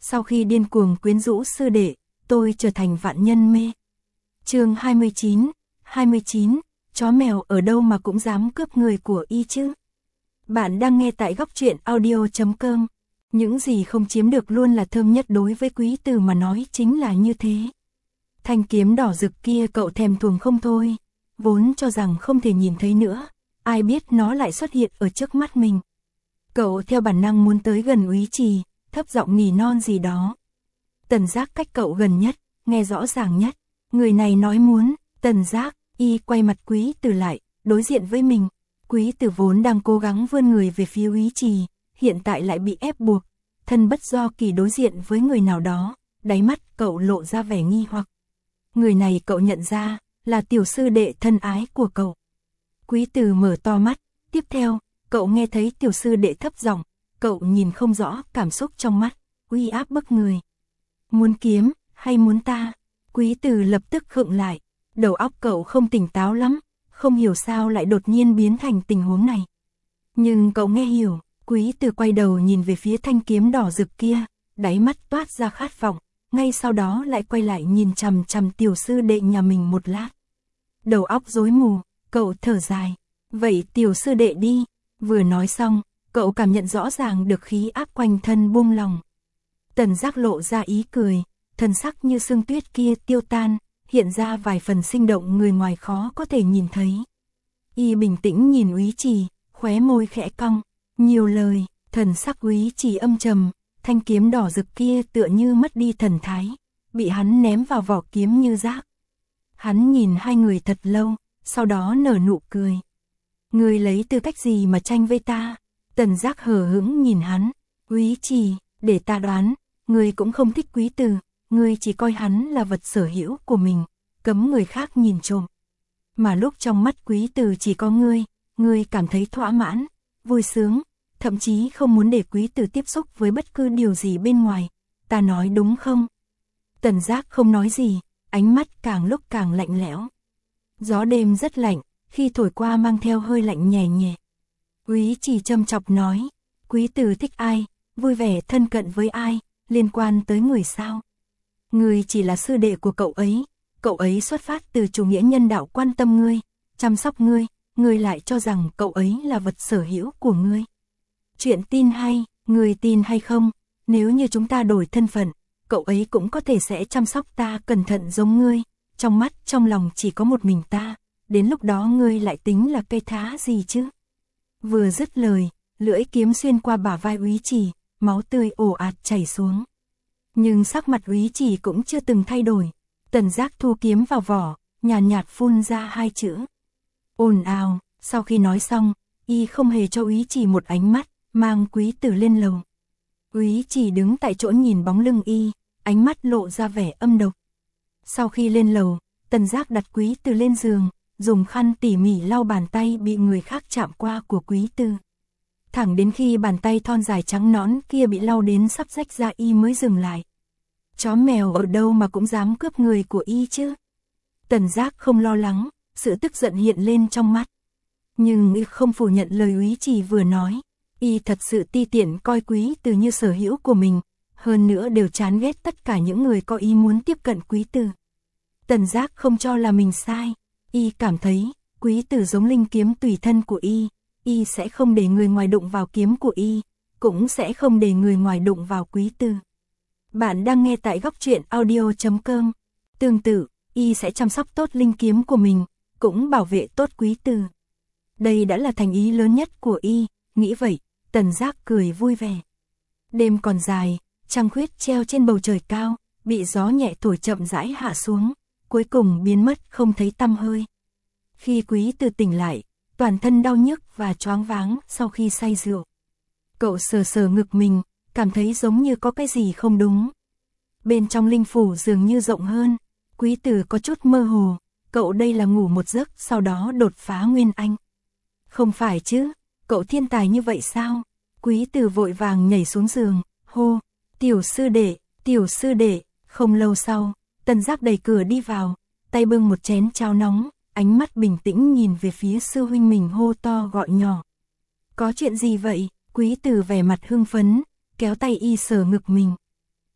Sau khi điên cuồng quyến rũ sư đệ, tôi trở thành vạn nhân mê. Chương 29, chó mèo ở đâu mà cũng dám cướp người của y chứ. Bạn đang nghe tại góc truyện audio.com. Những gì không chiếm được luôn là thơm nhất, đối với Quý Từ mà nói chính là như thế. Thanh kiếm đỏ rực kia cậu thèm thuồng không thôi, vốn cho rằng không thể nhìn thấy nữa, ai biết nó lại xuất hiện ở trước mắt mình. Cậu theo bản năng muốn tới gần Úy Trì, thấp giọng nỉ non gì đó. Tần Giác cách cậu gần nhất, nghe rõ ràng nhất, người này nói muốn. Tần Giác, y quay mặt Quý Từ lại, đối diện với mình. Quý Từ vốn đang cố gắng vươn người về phía Úy Trì, hiện tại lại bị ép buộc, thân bất do kỳ đối diện với người nào đó, đáy mắt cậu lộ ra vẻ nghi hoặc. Người này cậu nhận ra, là tiểu sư đệ thân ái của cậu. Quý Từ mở to mắt, tiếp theo, cậu nghe thấy tiểu sư đệ thấp giọng, cậu nhìn không rõ cảm xúc trong mắt, uy áp bức người. Muốn kiếm, hay muốn ta? Quý Từ lập tức khựng lại, đầu óc cậu không tỉnh táo lắm, không hiểu sao lại đột nhiên biến thành tình huống này. Nhưng cậu nghe hiểu, Quý Từ quay đầu nhìn về phía thanh kiếm đỏ rực kia, đáy mắt toát ra khát vọng, ngay sau đó lại quay lại nhìn chằm chằm tiểu sư đệ nhà mình một lát. Đầu óc rối mù, cậu thở dài, vậy tiểu sư đệ đi. Vừa nói xong, cậu cảm nhận rõ ràng được khí áp quanh thân buông lòng. Tần Giác lộ ra ý cười, thần sắc như sương tuyết kia tiêu tan, hiện ra vài phần sinh động người ngoài khó có thể nhìn thấy. Y bình tĩnh nhìn Úy Trì, khóe môi khẽ cong, nhiều lời, thần sắc Úy Trì âm trầm, thanh kiếm đỏ rực kia tựa như mất đi thần thái, bị hắn ném vào vỏ kiếm như rác. Hắn nhìn hai người thật lâu, sau đó nở nụ cười. Ngươi lấy tư cách gì mà tranh với ta? Tần Giác hờ hững nhìn hắn. Úy Trì, để ta đoán, ngươi cũng không thích Quý Từ, ngươi chỉ coi hắn là vật sở hữu của mình, cấm người khác nhìn trộm. Mà lúc trong mắt Quý Từ chỉ có ngươi cảm thấy thỏa mãn, vui sướng, thậm chí không muốn để Quý Từ tiếp xúc với bất cứ điều gì bên ngoài. Ta nói đúng không? Tần Giác không nói gì, ánh mắt càng lúc càng lạnh lẽo. Gió đêm rất lạnh, khi thổi qua mang theo hơi lạnh nhẹ nhẹ. Úy Trì châm chọc nói, Quý Từ thích ai, vui vẻ thân cận với ai, liên quan tới người sao? Ngươi chỉ là sư đệ của cậu ấy xuất phát từ chủ nghĩa nhân đạo quan tâm ngươi, chăm sóc ngươi lại cho rằng cậu ấy là vật sở hữu của ngươi. Chuyện tin hay, ngươi tin hay không, nếu như chúng ta đổi thân phận, cậu ấy cũng có thể sẽ chăm sóc ta cẩn thận giống ngươi, trong mắt trong lòng chỉ có một mình ta, đến lúc đó ngươi lại tính là cây thá gì chứ? Vừa dứt lời, lưỡi kiếm xuyên qua bả vai Úy Trì, máu tươi ồ ạt chảy xuống. Nhưng sắc mặt Úy Trì cũng chưa từng thay đổi. Tần Giác thu kiếm vào vỏ, nhàn nhạt phun ra hai chữ. Ồn ào. Sau khi nói xong, y không hề cho Úy Trì một ánh mắt, mang Quý Từ lên lầu. Úy Trì đứng tại chỗ nhìn bóng lưng y, ánh mắt lộ ra vẻ âm độc. Sau khi lên lầu, Tần Giác đặt Quý Từ lên giường, dùng khăn tỉ mỉ lau bàn tay bị người khác chạm qua của Quý Từ. Thẳng đến khi bàn tay thon dài trắng nõn kia bị lau đến sắp rách ra y mới dừng lại. Chó mèo ở đâu mà cũng dám cướp người của y chứ? Tần Giác không lo lắng, sự tức giận hiện lên trong mắt. Nhưng y không phủ nhận lời Úy Trì vừa nói. Y thật sự ti tiện coi Quý Từ như sở hữu của mình, hơn nữa đều chán ghét tất cả những người có ý muốn tiếp cận Quý Từ. Tần Giác không cho là mình sai. Y cảm thấy, Quý Từ giống linh kiếm tùy thân của y sẽ không để người ngoài đụng vào kiếm của y, cũng sẽ không để người ngoài đụng vào Quý Từ. Bạn đang nghe tại góc truyện audio.com. Tương tự, y sẽ chăm sóc tốt linh kiếm của mình, cũng bảo vệ tốt Quý Từ. Đây đã là thành ý lớn nhất của y, nghĩ vậy, Tần Giác cười vui vẻ. Đêm còn dài, trăng khuyết treo trên bầu trời cao, bị gió nhẹ thổi chậm rãi hạ xuống, cuối cùng biến mất không thấy tăm hơi. Khi Quý Từ tỉnh lại, toàn thân đau nhức và choáng váng sau khi say rượu. Cậu sờ sờ ngực mình, cảm thấy giống như có cái gì không đúng. Bên trong linh phủ dường như rộng hơn, Quý Từ có chút mơ hồ, cậu đây là ngủ một giấc sau đó đột phá nguyên anh. Không phải chứ, cậu thiên tài như vậy sao? Quý Từ vội vàng nhảy xuống giường, hô, tiểu sư đệ, không lâu sau, Tần Giác đẩy cửa đi vào, tay bưng một chén cháo nóng, ánh mắt bình tĩnh nhìn về phía sư huynh mình hô to gọi nhỏ. Có chuyện gì vậy? Quý Từ vẻ mặt hưng phấn, kéo tay y sờ ngực mình.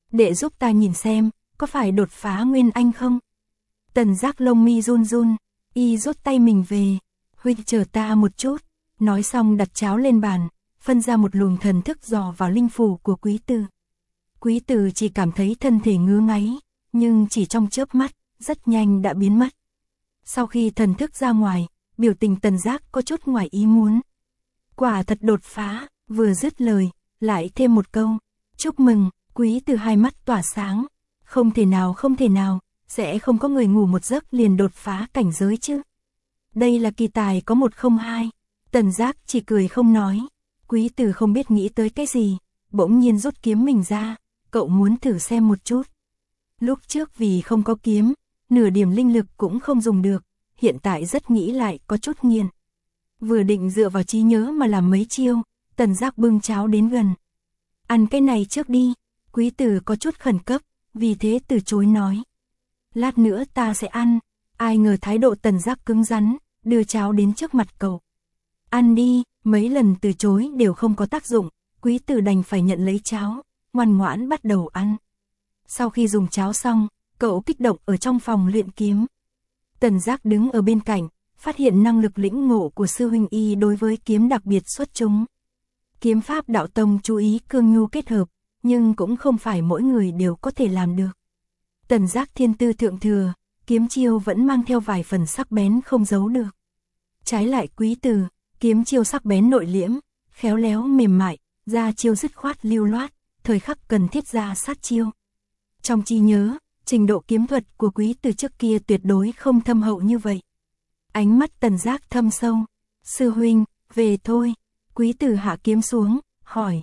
Đệ giúp ta nhìn xem, có phải đột phá Nguyên Anh không? Tần Giác lông mi run run, y rút tay mình về. Huynh chờ ta một chút. Nói xong đặt cháo lên bàn, phân ra một luồng thần thức dò vào linh phủ của Quý Từ. Quý Từ chỉ cảm thấy thân thể ngứa ngáy, nhưng chỉ trong chớp mắt, rất nhanh đã biến mất. Sau khi thần thức ra ngoài, biểu tình Tần Giác có chút ngoài ý muốn. Quả thật đột phá, vừa dứt lời, lại thêm một câu. Chúc mừng, Quý Từ hai mắt tỏa sáng. Không thể nào, sẽ không có người ngủ một giấc liền đột phá cảnh giới chứ. Đây là kỳ tài có 102. Tần Giác chỉ cười không nói. Quý Từ không biết nghĩ tới cái gì, bỗng nhiên rút kiếm mình ra. Cậu muốn thử xem một chút. Lúc trước vì không có kiếm, nửa điểm linh lực cũng không dùng được, hiện tại rất nghĩ lại có chút nghiền. Vừa định dựa vào trí nhớ mà làm mấy chiêu, Tần Giác bưng cháo đến gần. Ăn cái này trước đi. Quý Từ có chút khẩn cấp, vì thế từ chối nói. Lát nữa ta sẽ ăn. Ai ngờ thái độ Tần Giác cứng rắn, đưa cháo đến trước mặt cậu. Ăn đi, mấy lần từ chối đều không có tác dụng, Quý Từ đành phải nhận lấy cháo, ngoan ngoãn bắt đầu ăn. Sau khi dùng cháo xong, cậu kích động ở trong phòng luyện kiếm. Tần Giác đứng ở bên cạnh, phát hiện năng lực lĩnh ngộ của sư huynh y đối với kiếm đặc biệt xuất chúng. Kiếm pháp đạo tông chú ý cương nhu kết hợp, nhưng cũng không phải mỗi người đều có thể làm được. Tần Giác thiên tư thượng thừa, kiếm chiêu vẫn mang theo vài phần sắc bén không giấu được. Trái lại Quý Từ, kiếm chiêu sắc bén nội liễm, khéo léo mềm mại, ra chiêu dứt khoát lưu loát, thời khắc cần thiết ra sát chiêu. Trong trí nhớ, trình độ kiếm thuật của Quý Từ trước kia tuyệt đối không thâm hậu như vậy. Ánh mắt Tần Giác thâm sâu. Sư huynh, về thôi. Quý Từ hạ kiếm xuống, hỏi.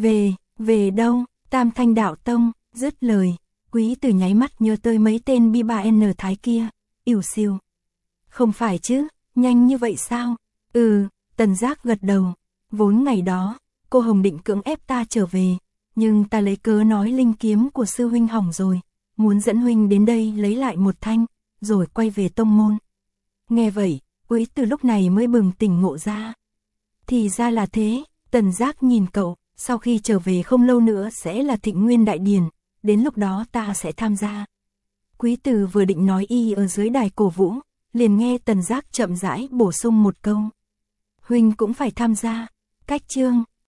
Về đâu? Tam Thanh Đạo Tông. Dứt lời, Quý Từ nháy mắt nhớ tới mấy tên B3N thái kia. Ỉu xìu. Không phải chứ, nhanh như vậy sao? Tần Giác gật đầu. Vốn ngày đó, cô Hồng định cưỡng ép ta trở về, nhưng ta lấy cớ nói linh kiếm của sư huynh hỏng rồi, muốn dẫn huynh đến đây lấy lại một thanh, rồi quay về tông môn. Nghe vậy, Quý Từ lúc này mới bừng tỉnh ngộ ra. Thì ra là thế. Tần Giác nhìn cậu, sau khi trở về không lâu nữa sẽ là Thịnh Nguyên Đại Điển, đến lúc đó ta sẽ tham gia. Quý Từ vừa định nói y ở dưới đài cổ vũ, liền nghe Tần Giác chậm rãi bổ sung một câu. Huynh cũng phải tham gia. Cách chương